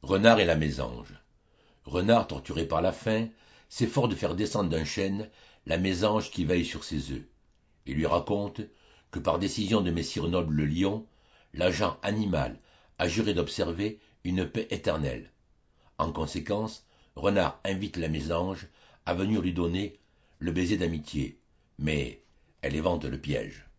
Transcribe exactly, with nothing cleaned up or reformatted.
Renard et la mésange. Renard, torturé par la faim, s'efforce de faire descendre d'un chêne la mésange qui veille sur ses œufs. Il lui raconte que par décision de messire Noble le lion, l'agent animal a juré d'observer une paix éternelle. En conséquence, Renard invite la mésange à venir lui donner le baiser d'amitié, mais elle évente le piège.